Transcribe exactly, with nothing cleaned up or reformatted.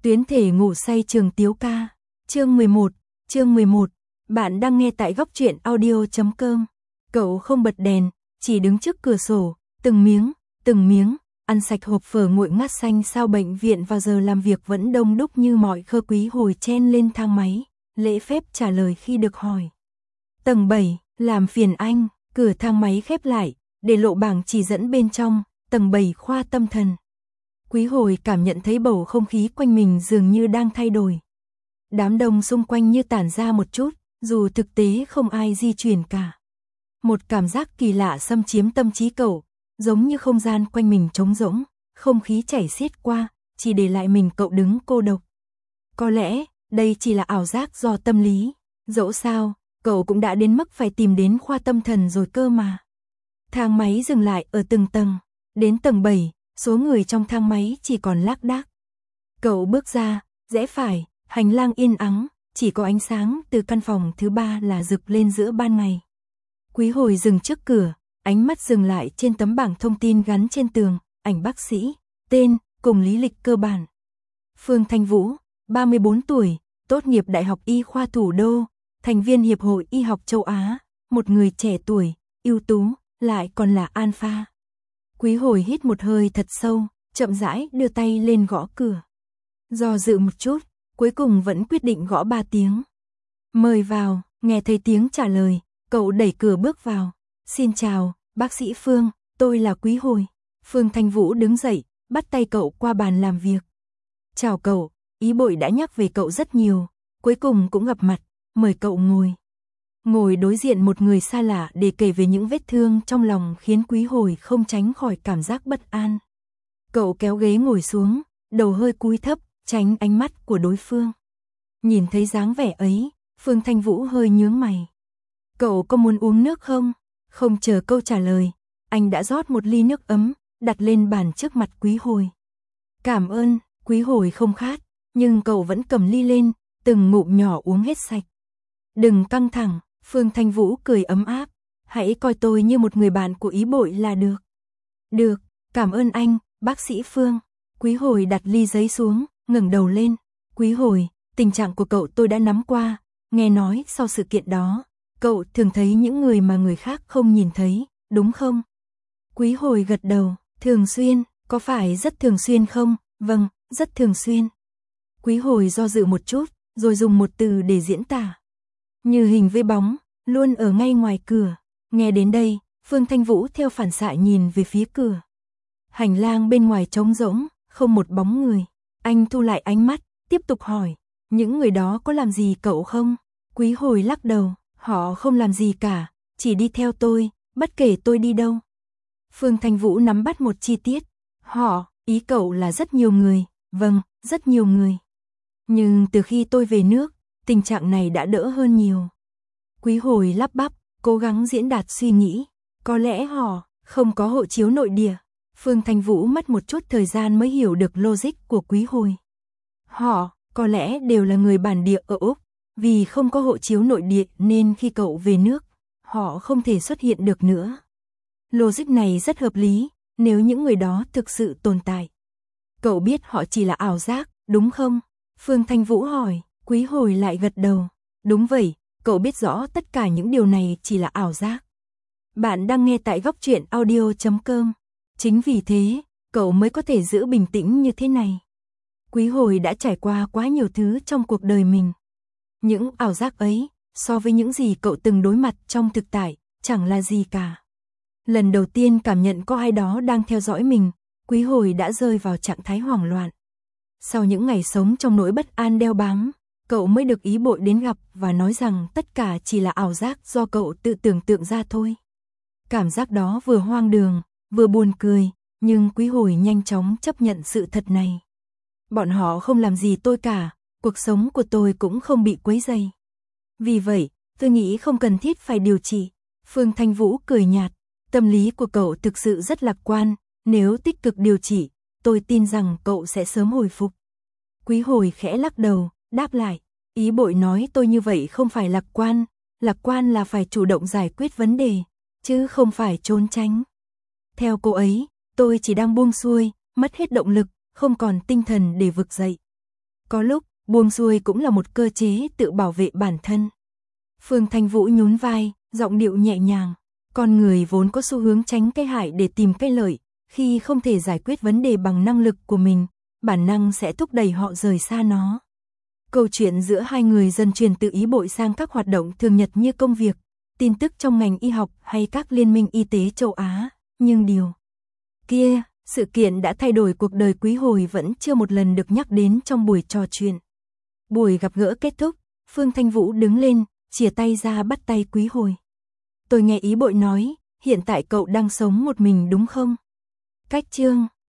Tuyến thể ngủ say trường Tiếu ca. Chương mười một, chương mười một. Bạn đang nghe tại góc truyện audio chấm com. Cậu không bật đèn, chỉ đứng trước cửa sổ, từng miếng, từng miếng, ăn sạch hộp phở nguội ngắt xanh. Sao bệnh viện vào giờ làm việc vẫn đông đúc như mọi khơ. Quý hồi chen lên thang máy, lễ phép trả lời khi được hỏi. Tầng bảy, làm phiền anh. Cửa thang máy khép lại, để lộ bảng chỉ dẫn bên trong. Tầng bảy, khoa tâm thần. Quý hồi cảm nhận thấy bầu không khí quanh mình dường như đang thay đổi. Đám đông xung quanh như tản ra một chút, dù thực tế không ai di chuyển cả. Một cảm giác kỳ lạ xâm chiếm tâm trí cậu, giống như không gian quanh mình trống rỗng, không khí chảy xiết qua, chỉ để lại mình cậu đứng cô độc. Có lẽ, đây chỉ là ảo giác do tâm lý, dẫu sao, cậu cũng đã đến mức phải tìm đến khoa tâm thần rồi cơ mà. Thang máy dừng lại ở từng tầng, đến tầng bảy, số người trong thang máy chỉ còn lác đác. Cậu bước ra, rẽ phải, hành lang yên ắng, chỉ có ánh sáng từ căn phòng thứ ba là rực lên giữa ban ngày. Quý hồi dừng trước cửa, ánh mắt dừng lại trên tấm bảng thông tin gắn trên tường, ảnh bác sĩ, tên, cùng lý lịch cơ bản. Phương Thanh Vũ, ba mươi bốn tuổi, tốt nghiệp Đại học Y khoa Thủ đô, thành viên Hiệp hội Y học châu Á, một người trẻ tuổi, ưu tú, lại còn là alpha. Quý hồi hít một hơi thật sâu, chậm rãi đưa tay lên gõ cửa. Do dự một chút, cuối cùng vẫn quyết định gõ ba tiếng. Mời vào, nghe thấy tiếng trả lời, cậu đẩy cửa bước vào. Xin chào, bác sĩ Phương, tôi là Quý hồi. Phương Thanh Vũ đứng dậy, bắt tay cậu qua bàn làm việc. Chào cậu, Ý Bội đã nhắc về cậu rất nhiều, cuối cùng cũng gặp mặt, mời cậu ngồi. Ngồi đối diện một người xa lạ để kể về những vết thương trong lòng khiến Quý hồi không tránh khỏi cảm giác bất an. Cậu kéo ghế ngồi xuống, đầu hơi cúi thấp, tránh ánh mắt của đối phương. Nhìn thấy dáng vẻ ấy, Phương Thanh Vũ hơi nhướng mày. Cậu có muốn uống nước không? Không chờ câu trả lời, anh đã rót một ly nước ấm, đặt lên bàn trước mặt Quý hồi. Cảm ơn, Quý hồi không khát, nhưng cậu vẫn cầm ly lên, từng ngụm nhỏ uống hết sạch. Đừng căng thẳng, Phương Thanh Vũ cười ấm áp, hãy coi tôi như một người bạn của Ý Bội là được. Được, cảm ơn anh, bác sĩ Phương. Quý hồi đặt ly giấy xuống, ngẩng đầu lên. Quý hồi, tình trạng của cậu tôi đã nắm qua, nghe nói sau sự kiện đó, cậu thường thấy những người mà người khác không nhìn thấy, đúng không? Quý hồi gật đầu, thường xuyên, có phải rất thường xuyên không? Vâng, rất thường xuyên. Quý hồi do dự một chút, rồi dùng một từ để diễn tả. Như hình với bóng, luôn ở ngay ngoài cửa. Nghe đến đây, Phương Thanh Vũ theo phản xạ nhìn về phía cửa. Hành lang bên ngoài trống rỗng, không một bóng người. Anh thu lại ánh mắt, tiếp tục hỏi, những người đó có làm gì cậu không? Quý hồi lắc đầu, họ không làm gì cả, chỉ đi theo tôi, bất kể tôi đi đâu. Phương Thanh Vũ nắm bắt một chi tiết. Họ, ý cậu là rất nhiều người. Vâng, rất nhiều người. Nhưng từ khi tôi về nước, tình trạng này đã đỡ hơn nhiều. Quý hồi lắp bắp, cố gắng diễn đạt suy nghĩ. Có lẽ họ không có hộ chiếu nội địa. Phương Thanh Vũ mất một chút thời gian mới hiểu được logic của Quý hồi. Họ có lẽ đều là người bản địa ở Úc. Vì không có hộ chiếu nội địa nên khi cậu về nước, họ không thể xuất hiện được nữa. Logic này rất hợp lý, nếu những người đó thực sự tồn tại. Cậu biết họ chỉ là ảo giác, đúng không? Phương Thanh Vũ hỏi. Quý hồi lại gật đầu. Đúng vậy, cậu biết rõ tất cả những điều này chỉ là ảo giác. Bạn đang nghe tại góc truyện audio chấm com. Chính vì thế, cậu mới có thể giữ bình tĩnh như thế này. Quý hồi đã trải qua quá nhiều thứ trong cuộc đời mình. Những ảo giác ấy, so với những gì cậu từng đối mặt trong thực tại, chẳng là gì cả. Lần đầu tiên cảm nhận có ai đó đang theo dõi mình, Quý hồi đã rơi vào trạng thái hoảng loạn. Sau những ngày sống trong nỗi bất an đeo bám, cậu mới được Ý Bội đến gặp và nói rằng tất cả chỉ là ảo giác do cậu tự tưởng tượng ra thôi. Cảm giác đó vừa hoang đường, vừa buồn cười, nhưng Quý hồi nhanh chóng chấp nhận sự thật này. Bọn họ không làm gì tôi cả, cuộc sống của tôi cũng không bị quấy rầy. Vì vậy, tôi nghĩ không cần thiết phải điều trị. Phương Thanh Vũ cười nhạt, tâm lý của cậu thực sự rất lạc quan, nếu tích cực điều trị, tôi tin rằng cậu sẽ sớm hồi phục. Quý hồi khẽ lắc đầu, đáp lại, Ý Bội nói tôi như vậy không phải lạc quan, lạc quan là phải chủ động giải quyết vấn đề, chứ không phải trốn tránh. Theo cô ấy, tôi chỉ đang buông xuôi, mất hết động lực, không còn tinh thần để vực dậy. Có lúc, buông xuôi cũng là một cơ chế tự bảo vệ bản thân. Phương Thanh Vũ nhún vai, giọng điệu nhẹ nhàng. Con người vốn có xu hướng tránh cái hại để tìm cái lợi, khi không thể giải quyết vấn đề bằng năng lực của mình, bản năng sẽ thúc đẩy họ rời xa nó. Câu chuyện giữa hai người dần truyền từ ý bội sang các hoạt động thường nhật như công việc, tin tức trong ngành y học hay các liên minh y tế châu Á, nhưng điều kia, sự kiện đã thay đổi cuộc đời Quý Hồi vẫn chưa một lần được nhắc đến trong buổi trò chuyện. Buổi gặp gỡ kết thúc, Phương Thanh Vũ đứng lên, chìa tay ra bắt tay Quý Hồi. Tôi nghe ý bội nói, hiện tại cậu đang sống một mình đúng không? Cách chương